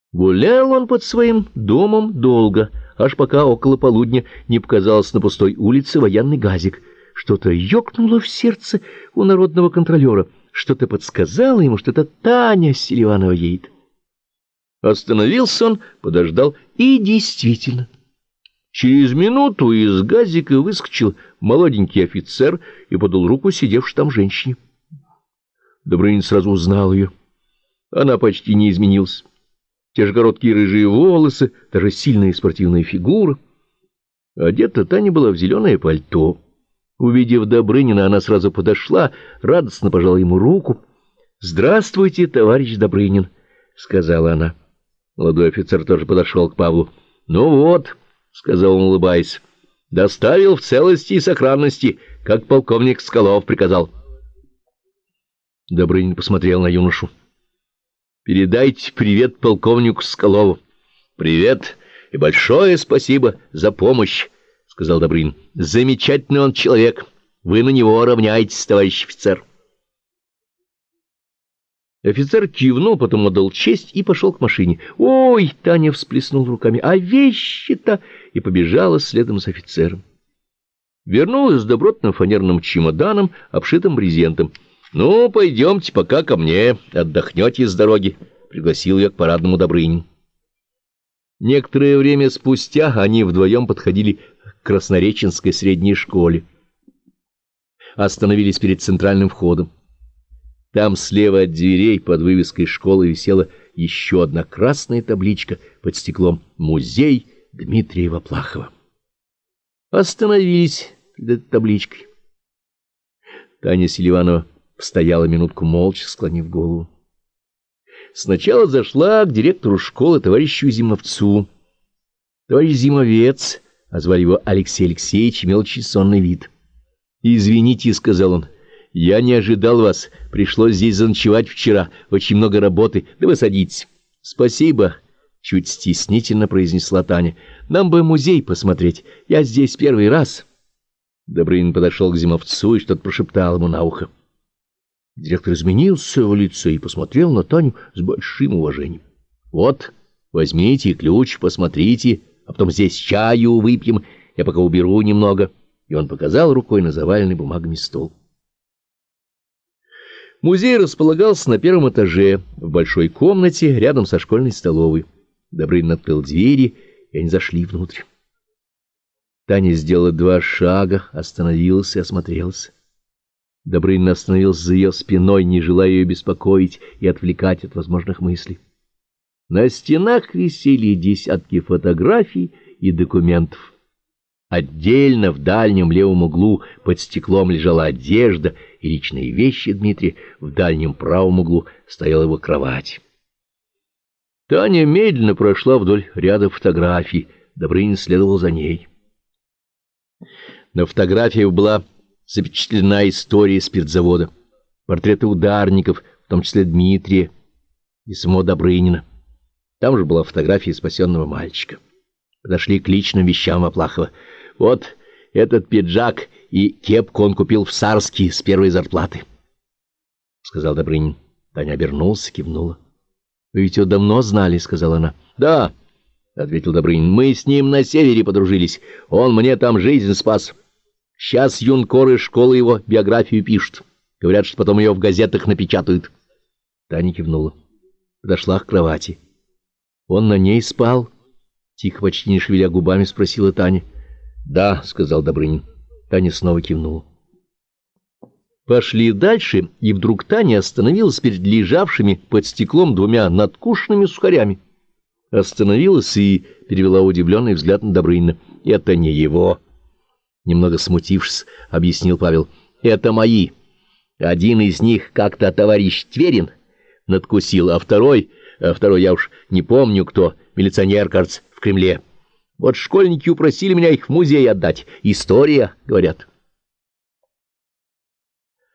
Гулял он под своим домом долго, аж пока около полудня не показалось на пустой улице военный газик. Что-то ёкнуло в сердце у народного контролера, что-то подсказало ему, что это Таня Селиванова едет. Остановился он, подождал, и действительно. Через минуту из газика выскочил молоденький офицер и подал руку сидевшей там женщине. Добрынин сразу узнал ее. Она почти не изменилась. Те же короткие рыжие волосы, даже сильная спортивная фигура. Одета Таня была в зеленое пальто. Увидев Добрынина, она сразу подошла, радостно пожала ему руку. — Здравствуйте, товарищ Добрынин, — сказала она. Молодой офицер тоже подошел к Павлу. — Ну вот, — сказал он, улыбаясь, — доставил в целости и сохранности, как полковник Скалов приказал. Добрынин посмотрел на юношу. — Передайте привет полковнику Скалову. — Привет и большое спасибо за помощь, — сказал Добрынин. — Замечательный он человек. Вы на него равняетесь, товарищ офицер. Офицер кивнул, потом отдал честь и пошел к машине. «Ой!» — Таня всплеснула руками. «А вещи-то!» — и побежала следом с офицером. Вернулась с добротным фанерным чемоданом, обшитым брезентом. «Ну, пойдемте пока ко мне, отдохнете с дороги», — пригласил ее к парадному Добрынин. Некоторое время спустя они вдвоем подходили к Краснореченской средней школе. Остановились перед центральным входом. Там слева от дверей под вывеской школы висела еще одна красная табличка под стеклом «Музей Дмитрия Воплахова». Остановились перед этой табличкой. Таня Селиванова стояла минутку молча, склонив голову. Сначала зашла к директору школы, товарищу Зимовцу. Товарищ Зимовец, а звали его Алексей Алексеевич, имел очень сонный вид. «Извините», — сказал он, — «я не ожидал вас. Пришлось здесь заночевать вчера. Очень много работы. Да вы садитесь». «Спасибо», — чуть стеснительно произнесла Таня. «Нам бы музей посмотреть. Я здесь первый раз». Добрынин подошел к Зимовцу и что-то прошептал ему на ухо. Директор изменился в лице и посмотрел на Таню с большим уважением. «Вот, возьмите ключ, посмотрите, а потом здесь чаю выпьем. Я пока уберу немного». И он показал рукой на заваленный бумагами стол. Музей располагался на первом этаже, в большой комнате, рядом со школьной столовой. Добрынин открыл двери, и они зашли внутрь. Таня сделала 2 шага, остановилась и осмотрелась. Добрынин остановился за ее спиной, не желая ее беспокоить и отвлекать от возможных мыслей. На стенах висели десятки фотографий и документов. Отдельно в дальнем левом углу под стеклом лежала одежда и личные вещи Дмитрия, в дальнем правом углу стояла его кровать. Таня медленно прошла вдоль ряда фотографий, Добрынин следовал за ней. На фотографиях была запечатлена история спиртзавода, портреты ударников, в том числе Дмитрия и самого Добрынина. Там же была фотография спасенного мальчика. Подошли к личным вещам Воплахова. «Вот этот пиджак и кепку он купил в Сарске с первой зарплаты», — сказал Добрынин. Таня обернулся, кивнула. «Вы ведь его давно знали?» — сказала она. «Да», — ответил Добрынин, — «мы с ним на севере подружились. Он мне там жизнь спас. Сейчас юнкоры школы его биографию пишут. Говорят, что потом ее в газетах напечатают». Таня кивнула. Подошла к кровати. «Он на ней спал?» — тихо, почти не шевеля губами, спросила Таня. «Да», — сказал Добрынин. Таня снова кивнула. Пошли дальше, и вдруг Таня остановилась перед лежавшими под стеклом 2 надкушенными сухарями. Остановилась и перевела удивленный взгляд на Добрынина. «Это не его», — немного смутившись, объяснил Павел. «Это мои. Один из них как-то товарищ Тверин надкусил, а второй я уж не помню кто, милиционер, кажется, в Кремле. Вот школьники упросили меня их в музей отдать. История, говорят».